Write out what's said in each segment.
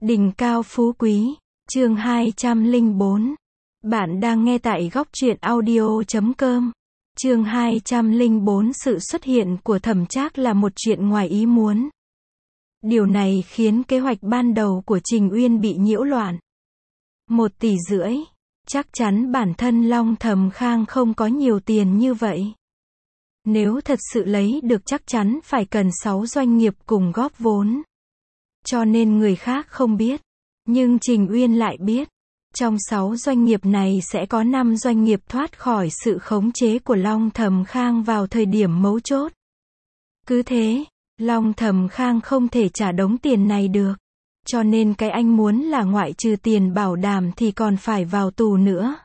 Đỉnh cao phú quý, chương 204. Bạn đang nghe tại góc truyện audio.com. Chương 204. Sự xuất hiện của Thẩm Trác là một chuyện ngoài ý muốn. Điều này khiến kế hoạch ban đầu của Trình Uyên bị nhiễu loạn. 1,5 tỷ, chắc chắn bản thân Long Thẩm Khang không có nhiều tiền như vậy. Nếu thật sự lấy được chắc chắn phải cần 6 doanh nghiệp cùng góp vốn. Cho nên người khác không biết. Nhưng Trình Uyên lại biết. Trong 6 doanh nghiệp này sẽ có 5 doanh nghiệp thoát khỏi sự khống chế của Long Thẩm Khang vào thời điểm mấu chốt. Cứ thế, Long Thẩm Khang không thể trả đống tiền này được. Cho nên cái anh muốn là ngoại trừ tiền bảo đảm thì còn phải vào tù nữa.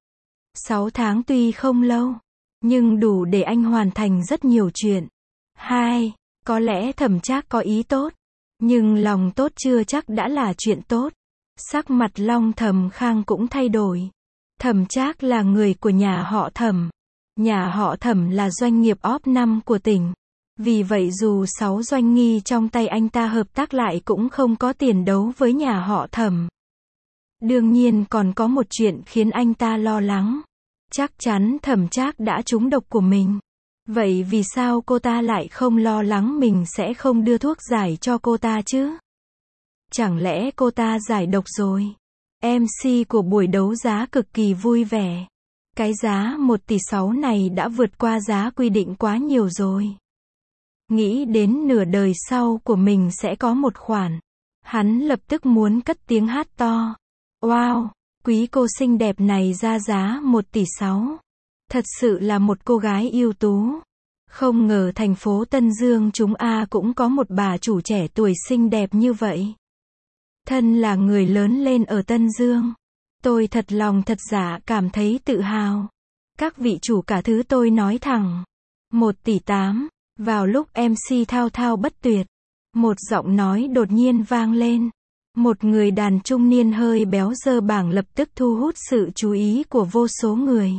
6 tháng tuy không lâu, nhưng đủ để anh hoàn thành rất nhiều chuyện. 2. Có lẽ Thẩm Trác có ý tốt. Nhưng lòng tốt chưa chắc đã là chuyện tốt. Sắc mặt Long Thẩm Khang cũng thay đổi. Thẩm Trác là người của nhà họ Thẩm. Nhà họ Thẩm là doanh nghiệp top 5 của tỉnh. Vì vậy dù 6 doanh nghi trong tay anh ta hợp tác lại cũng không có tiền đấu với nhà họ Thẩm. Đương nhiên còn có một chuyện khiến anh ta lo lắng. Chắc chắn Thẩm Trác đã trúng độc của mình. Vậy vì sao cô ta lại không lo lắng mình sẽ không đưa thuốc giải cho cô ta chứ? Chẳng lẽ cô ta giải độc rồi? MC của buổi đấu giá cực kỳ vui vẻ. Cái giá 1,6 tỷ này đã vượt qua giá quy định quá nhiều rồi. Nghĩ đến nửa đời sau của mình sẽ có một khoản. Hắn lập tức muốn cất tiếng hát to. Wow, quý cô xinh đẹp này ra giá 1,6 tỷ. Thật sự là một cô gái ưu tú. Không ngờ thành phố Tân Dương chúng cũng có một bà chủ trẻ tuổi xinh đẹp như vậy. Thân là người lớn lên ở Tân Dương. Tôi thật lòng thật dạ cảm thấy tự hào. Các vị chủ cả thứ tôi nói thẳng. 1,8 tỷ. Vào lúc MC thao thao bất tuyệt. Một giọng nói đột nhiên vang lên. Một người đàn trung niên hơi béo giơ bảng lập tức thu hút sự chú ý của vô số người.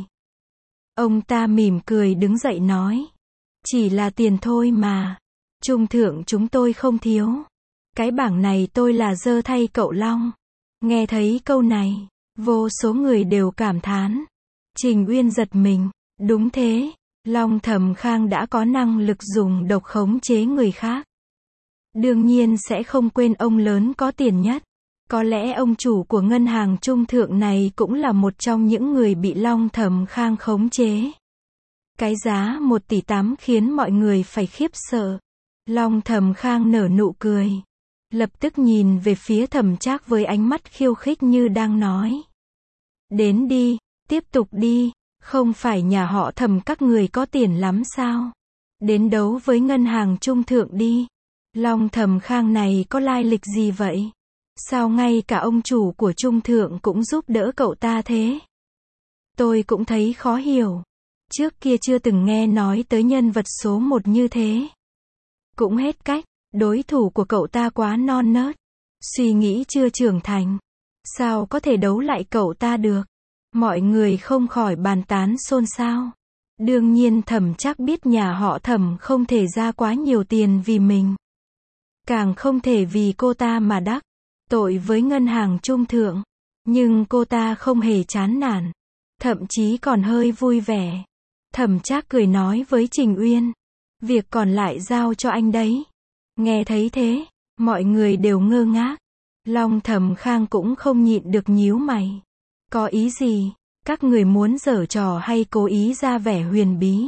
Ông ta mỉm cười đứng dậy nói. Chỉ là tiền thôi mà. Trung thượng chúng tôi không thiếu. Cái bảng này tôi là giơ thay cậu Long. Nghe thấy câu này, vô số người đều cảm thán. Trình Uyên giật mình. Đúng thế, Long Thẩm Khang đã có năng lực dùng độc khống chế người khác. Đương nhiên sẽ không quên ông lớn có tiền nhất. Có lẽ ông chủ của ngân hàng trung thượng này cũng là một trong những người bị Long Thẩm Khang khống chế. Cái giá 1,8 tỷ khiến mọi người phải khiếp sợ. Long Thẩm Khang nở nụ cười. Lập tức nhìn về phía Thẩm Trác với ánh mắt khiêu khích như đang nói. Đến đi, tiếp tục đi, không phải nhà họ Thẩm các người có tiền lắm sao? Đến đấu với ngân hàng trung thượng đi. Long Thẩm Khang này có lai lịch gì vậy? Sao ngay cả ông chủ của trung thượng cũng giúp đỡ cậu ta thế? Tôi cũng thấy khó hiểu. Trước kia chưa từng nghe nói tới nhân vật số 1 như thế. Cũng hết cách, đối thủ của cậu ta quá non nớt. Suy nghĩ chưa trưởng thành. Sao có thể đấu lại cậu ta được? Mọi người không khỏi bàn tán xôn xao. Đương nhiên Thẩm Trác biết nhà họ Thẩm không thể ra quá nhiều tiền vì mình. Càng không thể vì cô ta mà đắc tội với ngân hàng trung thượng. Nhưng cô ta không hề chán nản. Thậm chí còn hơi vui vẻ. Thẩm Trác cười nói với Trình Uyên. Việc còn lại giao cho anh đấy. Nghe thấy thế, mọi người đều ngơ ngác. Long Thẩm Khang cũng không nhịn được nhíu mày. Có ý gì? Các người muốn giở trò hay cố ý ra vẻ huyền bí?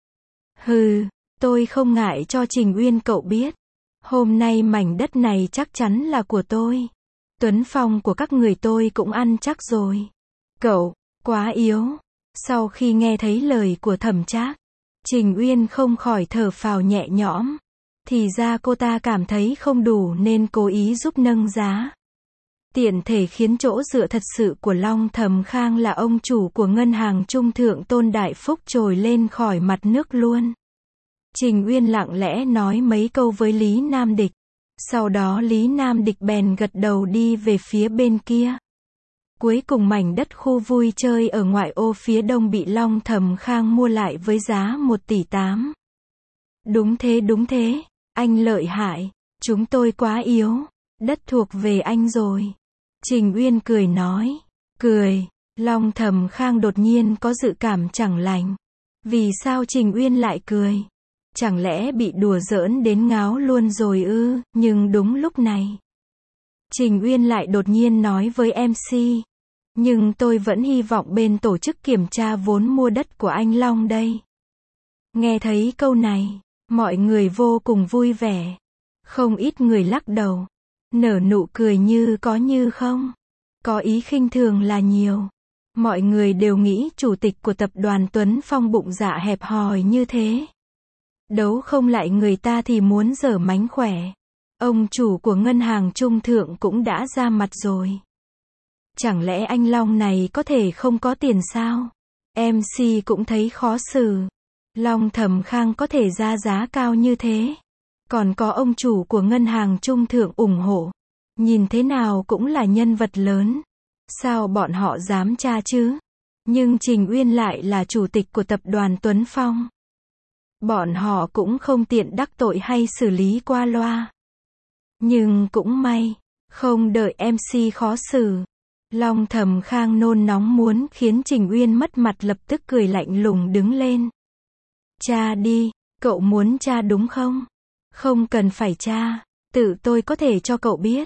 Hừ, tôi không ngại cho Trình Uyên cậu biết. Hôm nay mảnh đất này chắc chắn là của tôi. Tuấn Phong của các người tôi cũng ăn chắc rồi. Cậu, quá yếu. Sau khi nghe thấy lời của Thẩm Trác, Trình Uyên không khỏi thở phào nhẹ nhõm. Thì ra cô ta cảm thấy không đủ nên cố ý giúp nâng giá. Tiện thể khiến chỗ dựa thật sự của Long Thẩm Khang là ông chủ của ngân hàng trung thượng Tôn Đại Phúc trồi lên khỏi mặt nước luôn. Trình Uyên lặng lẽ nói mấy câu với Lý Nam Địch. Sau đó Lý Nam Địch bèn gật đầu đi về phía bên kia. Cuối cùng mảnh đất khu vui chơi ở ngoại ô phía đông bị Long Thẩm Khang mua lại với giá 1,8 tỷ. Đúng thế, anh lợi hại. Chúng tôi quá yếu. Đất thuộc về anh rồi. Trình Uyên cười nói. Cười. Long Thầm Khang đột nhiên có dự cảm chẳng lành. Vì sao Trình Uyên lại cười? Chẳng lẽ bị đùa giỡn đến ngáo luôn rồi ư? Nhưng đúng lúc này, Trình Uyên lại đột nhiên nói với MC. Nhưng tôi vẫn hy vọng bên tổ chức kiểm tra vốn mua đất của anh Long đây. Nghe thấy câu này, mọi người vô cùng vui vẻ. Không ít người lắc đầu, nở nụ cười như có như không. Có ý khinh thường là nhiều. Mọi người đều nghĩ chủ tịch của tập đoàn Tuấn Phong bụng dạ hẹp hòi như thế. Đấu không lại người ta thì muốn giở mánh khỏe. Ông chủ của ngân hàng trung thượng cũng đã ra mặt rồi. Chẳng lẽ anh Long này có thể không có tiền sao? MC cũng thấy khó xử. Long Thầm Khang có thể ra giá cao như thế. Còn có ông chủ của ngân hàng trung thượng ủng hộ. Nhìn thế nào cũng là nhân vật lớn. Sao bọn họ dám tra chứ? Nhưng Trình Uyên lại là chủ tịch của tập đoàn Tuấn Phong. Bọn họ cũng không tiện đắc tội hay xử lý qua loa. Nhưng cũng may, không đợi MC khó xử. Long Thầm Khang nôn nóng muốn khiến Trình Uyên mất mặt lập tức cười lạnh lùng đứng lên. Tra đi, cậu muốn tra đúng không? Không cần phải tra, tự tôi có thể cho cậu biết.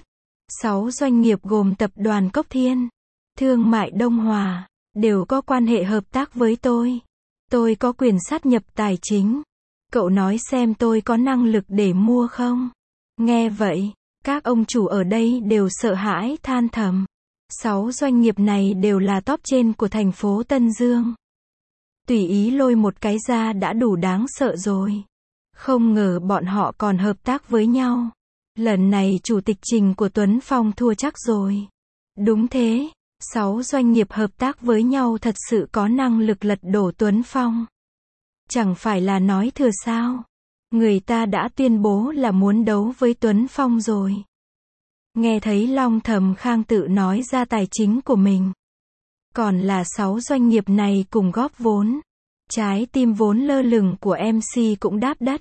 6 doanh nghiệp gồm tập đoàn Cốc Thiên, Thương mại Đông Hòa, đều có quan hệ hợp tác với tôi. Tôi có quyền sát nhập tài chính. Cậu nói xem tôi có năng lực để mua không? Nghe vậy, các ông chủ ở đây đều sợ hãi than thầm. 6 doanh nghiệp này đều là top trên của thành phố Tân Dương. Tùy ý lôi một cái ra đã đủ đáng sợ rồi. Không ngờ bọn họ còn hợp tác với nhau. Lần này chủ tịch Trình của Tuấn Phong thua chắc rồi. Đúng thế, 6 doanh nghiệp hợp tác với nhau thật sự có năng lực lật đổ Tuấn Phong. Chẳng phải là nói thừa sao? Người ta đã tuyên bố là muốn đấu với Tuấn Phong rồi. Nghe thấy Long Thầm Khang tự nói ra tài chính của mình. Còn là 6 doanh nghiệp này cùng góp vốn. Trái tim vốn lơ lửng của MC cũng đáp đất.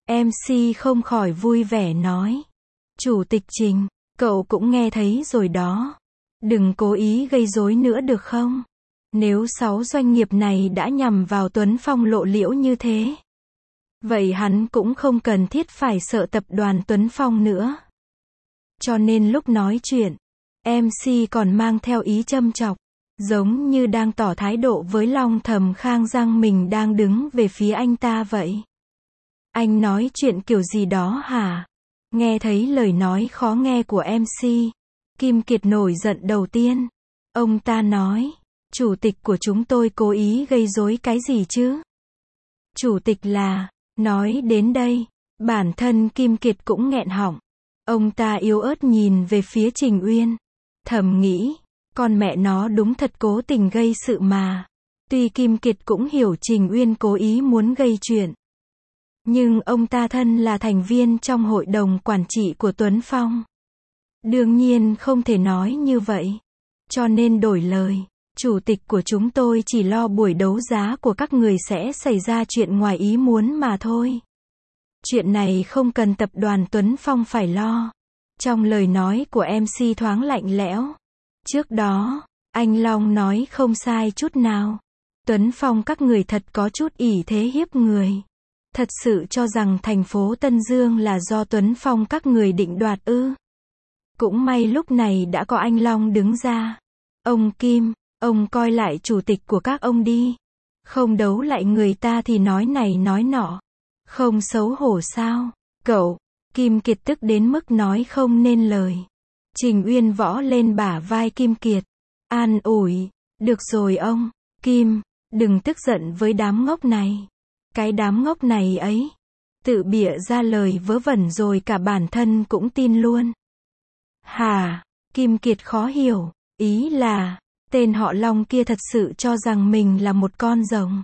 MC không khỏi vui vẻ nói. Chủ tịch Trình, cậu cũng nghe thấy rồi đó. Đừng cố ý gây rối nữa được không? Nếu 6 doanh nghiệp này đã nhằm vào Tuấn Phong lộ liễu như thế, vậy hắn cũng không cần thiết phải sợ tập đoàn Tuấn Phong nữa. Cho nên lúc nói chuyện, MC còn mang theo ý châm chọc, giống như đang tỏ thái độ với Long Thầm Khang rằng mình đang đứng về phía anh ta vậy. Anh nói chuyện kiểu gì đó hả? Nghe thấy lời nói khó nghe của MC, Kim Kiệt nổi giận đầu tiên. Ông ta nói, chủ tịch của chúng tôi cố ý gây rối cái gì chứ? Chủ tịch là, nói đến đây, bản thân Kim Kiệt cũng nghẹn họng. Ông ta yếu ớt nhìn về phía Trình Uyên, thầm nghĩ, con mẹ nó đúng thật cố tình gây sự mà. Tuy Kim Kiệt cũng hiểu Trình Uyên cố ý muốn gây chuyện, nhưng ông ta thân là thành viên trong hội đồng quản trị của Tuấn Phong. Đương nhiên không thể nói như vậy. Cho nên đổi lời, chủ tịch của chúng tôi chỉ lo buổi đấu giá của các người sẽ xảy ra chuyện ngoài ý muốn mà thôi. Chuyện này không cần tập đoàn Tuấn Phong phải lo. Trong lời nói của MC thoáng lạnh lẽo. Trước đó, anh Long nói không sai chút nào. Tuấn Phong các người thật có chút ỷ thế hiếp người. Thật sự cho rằng thành phố Tân Dương là do Tuấn Phong các người định đoạt ư? Cũng may lúc này đã có anh Long đứng ra. Ông Kim, ông coi lại chủ tịch của các ông đi. Không đấu lại người ta thì nói này nói nọ. Không xấu hổ sao? Cậu, Kim Kiệt tức đến mức nói không nên lời. Trình Uyên võ lên bả vai Kim Kiệt. An ủi, được rồi ông, Kim, đừng tức giận với đám ngốc này. Cái đám ngốc này ấy, tự bịa ra lời vớ vẩn rồi cả bản thân cũng tin luôn. Hả? Kim Kiệt khó hiểu, ý là, tên họ Long kia thật sự cho rằng mình là một con rồng.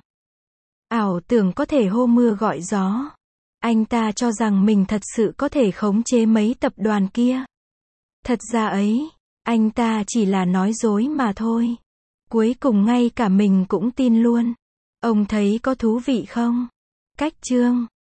Ảo tưởng có thể hô mưa gọi gió. Anh ta cho rằng mình thật sự có thể khống chế mấy tập đoàn kia. Thật ra ấy, anh ta chỉ là nói dối mà thôi. Cuối cùng ngay cả mình cũng tin luôn. Ông thấy có thú vị không? Cách chương